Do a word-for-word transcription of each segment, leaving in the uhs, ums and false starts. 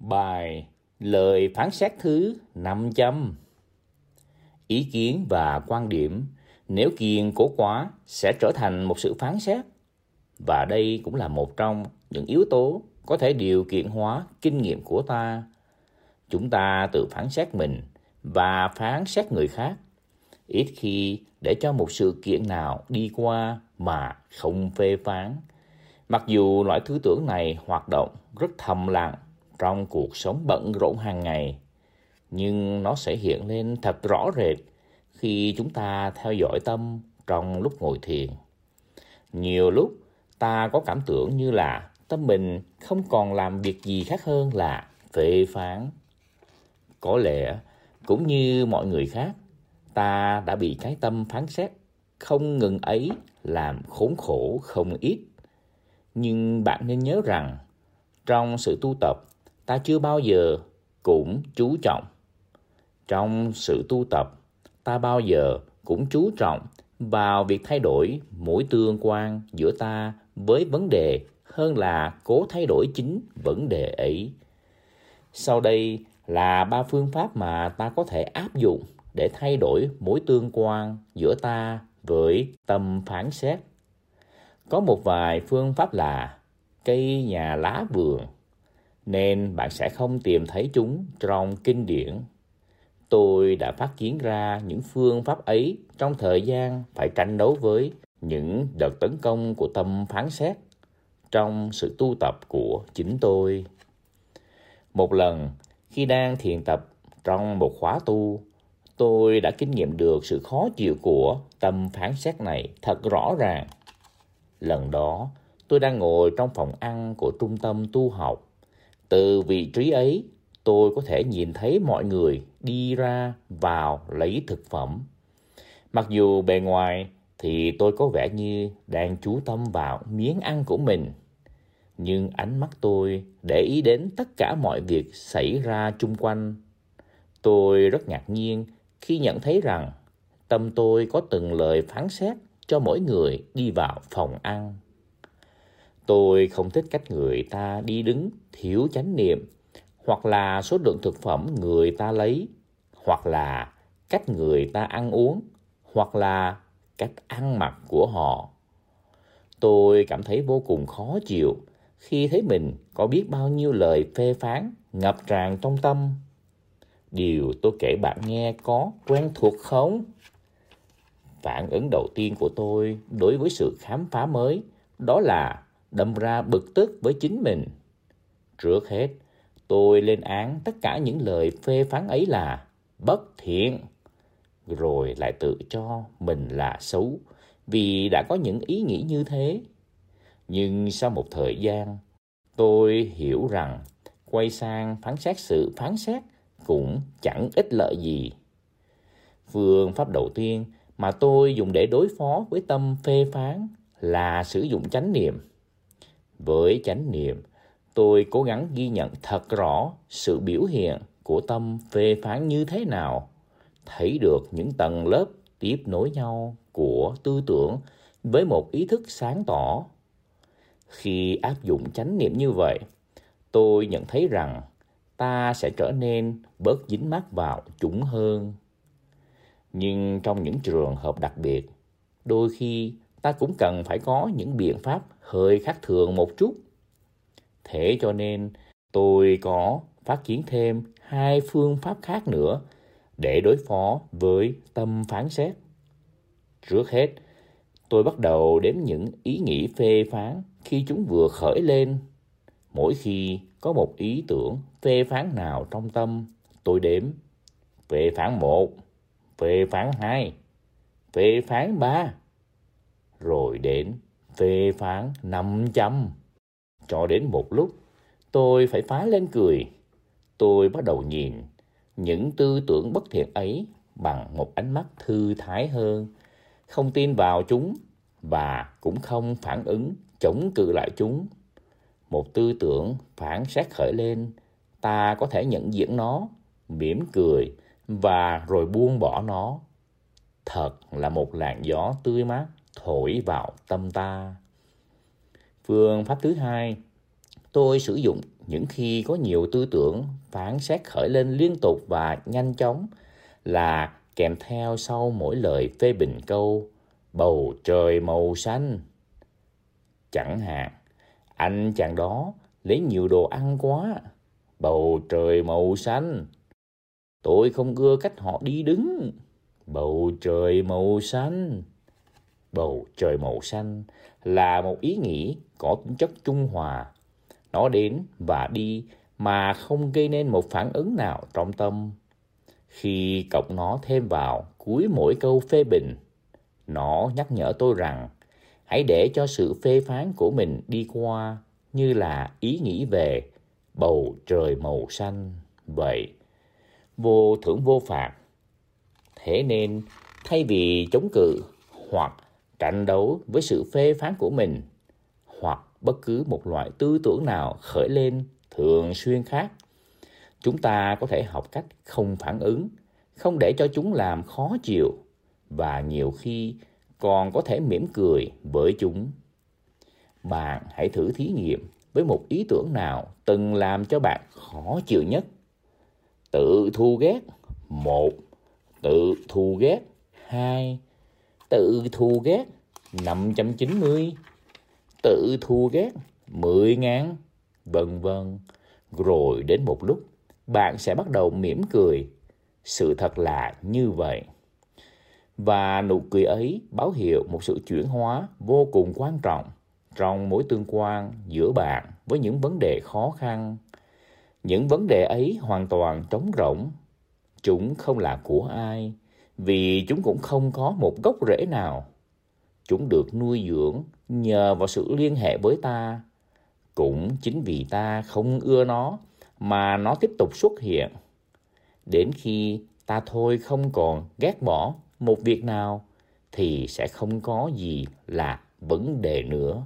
Bài lời phán xét thứ năm trăm. Ý kiến và quan điểm nếu kiên cố quá sẽ trở thành một sự phán xét. Và đây cũng là một trong những yếu tố có thể điều kiện hóa kinh nghiệm của ta. Chúng ta tự phán xét mình và phán xét người khác, ít khi để cho một sự kiện nào đi qua mà không phê phán. Mặc dù loại tư tưởng này hoạt động rất thầm lặng trong cuộc sống bận rộn hàng ngày, nhưng nó sẽ hiện lên thật rõ rệt khi chúng ta theo dõi tâm trong lúc ngồi thiền. Nhiều lúc ta có cảm tưởng như là tâm mình không còn làm việc gì khác hơn là phê phán. Có lẽ cũng như mọi người khác, ta đã bị cái tâm phán xét không ngừng ấy làm khốn khổ không ít. Nhưng bạn nên nhớ rằng, trong sự tu tập, ta chưa bao giờ cũng chú trọng. Trong sự tu tập, ta bao giờ cũng chú trọng vào việc thay đổi mối tương quan giữa ta với vấn đề hơn là cố thay đổi chính vấn đề ấy. Sau đây là ba phương pháp mà ta có thể áp dụng để thay đổi mối tương quan giữa ta với tâm phán xét. Có một vài phương pháp là cây nhà lá vườn, nên bạn sẽ không tìm thấy chúng trong kinh điển. Tôi đã phát kiến ra những phương pháp ấy trong thời gian phải tranh đấu với những đợt tấn công của tâm phán xét trong sự tu tập của chính tôi. Một lần, khi đang thiền tập trong một khóa tu, tôi đã kinh nghiệm được sự khó chịu của tâm phán xét này thật rõ ràng. Lần đó, tôi đang ngồi trong phòng ăn của trung tâm tu học. Từ vị trí ấy, tôi có thể nhìn thấy mọi người đi ra vào lấy thực phẩm. Mặc dù bề ngoài thì tôi có vẻ như đang chú tâm vào miếng ăn của mình, nhưng ánh mắt tôi để ý đến tất cả mọi việc xảy ra chung quanh. Tôi rất ngạc nhiên khi nhận thấy rằng tâm tôi có từng lời phán xét cho mỗi người đi vào phòng ăn. Tôi không thích cách người ta đi đứng thiếu chánh niệm, hoặc là số lượng thực phẩm người ta lấy, hoặc là cách người ta ăn uống, hoặc là cách ăn mặc của họ. Tôi cảm thấy vô cùng khó chịu khi thấy mình có biết bao nhiêu lời phê phán ngập tràn trong tâm. Điều tôi kể bạn nghe có quen thuộc không? Phản ứng đầu tiên của tôi đối với sự khám phá mới đó là đâm ra bực tức với chính mình. Trước hết, tôi lên án tất cả những lời phê phán ấy là bất thiện, rồi lại tự cho mình là xấu vì đã có những ý nghĩ như thế. Nhưng sau một thời gian, tôi hiểu rằng quay sang phán xét sự phán xét cũng chẳng ích lợi gì. Phương pháp đầu tiên mà tôi dùng để đối phó với tâm phê phán là sử dụng chánh niệm. Với chánh niệm, tôi cố gắng ghi nhận thật rõ sự biểu hiện của tâm phê phán như thế nào, thấy được những tầng lớp tiếp nối nhau của tư tưởng với một ý thức sáng tỏ. Khi áp dụng chánh niệm như vậy, tôi nhận thấy rằng ta sẽ trở nên bớt dính mắc vào chúng hơn. Nhưng trong những trường hợp đặc biệt, đôi khi ta cũng cần phải có những biện pháp hơi khác thường một chút. Thế cho nên tôi có phát triển thêm hai phương pháp khác nữa để đối phó với tâm phán xét. Trước hết, tôi bắt đầu đếm những ý nghĩ phê phán khi chúng vừa khởi lên. Mỗi khi có một ý tưởng phê phán nào trong tâm, tôi đếm phê phán một, phê phán hai, phê phán ba, rồi đến phê phán năm trăm. Cho đến một lúc, tôi phải phá lên cười. Tôi bắt đầu nhìn những tư tưởng bất thiện ấy bằng một ánh mắt thư thái hơn, không tin vào chúng và cũng không phản ứng chống cự lại chúng. Một tư tưởng phản xét khởi lên, ta có thể nhận diện nó, mỉm cười và rồi buông bỏ nó. Thật là một làn gió tươi mát thổi vào tâm ta. Phương pháp thứ hai, tôi sử dụng những khi có nhiều tư tưởng phán xét khởi lên liên tục và nhanh chóng là kèm theo sau mỗi lời phê bình câu bầu trời màu xanh. Chẳng hạn, anh chàng đó lấy nhiều đồ ăn quá, bầu trời màu xanh. Tôi không ưa cách họ đi đứng, bầu trời màu xanh. Bầu trời màu xanh là một ý nghĩ có tính chất trung hòa. Nó đến và đi mà không gây nên một phản ứng nào trong tâm. Khi cộng nó thêm vào cuối mỗi câu phê bình, nó nhắc nhở tôi rằng hãy để cho sự phê phán của mình đi qua như là ý nghĩ về bầu trời màu xanh vậy. Vô thưởng vô phạt. Thế nên thay vì chống cự hoặc tranh đấu với sự phê phán của mình, hoặc bất cứ một loại tư tưởng nào khởi lên thường xuyên khác, chúng ta có thể học cách không phản ứng, không để cho chúng làm khó chịu, và nhiều khi còn có thể mỉm cười với chúng. Bạn hãy thử thí nghiệm với một ý tưởng nào từng làm cho bạn khó chịu nhất. Tự thù ghét một, tự thù ghét hai, tự thù ghét năm trăm chín mươi, tự thù ghét mười ngàn, vân vân. Rồi đến một lúc, bạn sẽ bắt đầu mỉm cười. Sự thật là như vậy. Và nụ cười ấy báo hiệu một sự chuyển hóa vô cùng quan trọng trong mối tương quan giữa bạn với những vấn đề khó khăn. Những vấn đề ấy hoàn toàn trống rỗng. Chúng không là của ai, vì chúng cũng không có một gốc rễ nào. Chúng được nuôi dưỡng nhờ vào sự liên hệ với ta. Cũng chính vì ta không ưa nó mà nó tiếp tục xuất hiện. Đến khi ta thôi không còn ghét bỏ một việc nào thì sẽ không có gì là vấn đề nữa.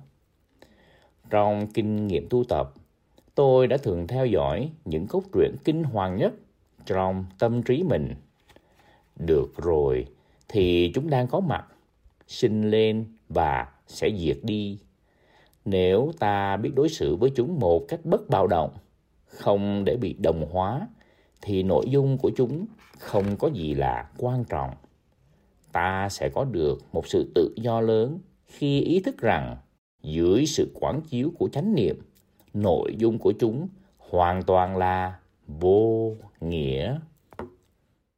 Trong kinh nghiệm tu tập, tôi đã thường theo dõi những cốt truyện kinh hoàng nhất trong tâm trí mình. Được rồi thì chúng đang có mặt, sinh lên và sẽ diệt đi. Nếu ta biết đối xử với chúng một cách bất bạo động, không để bị đồng hóa, thì nội dung của chúng không có gì là quan trọng. Ta sẽ có được một sự tự do lớn khi ý thức rằng dưới sự quán chiếu của chánh niệm, nội dung của chúng hoàn toàn là vô nghĩa.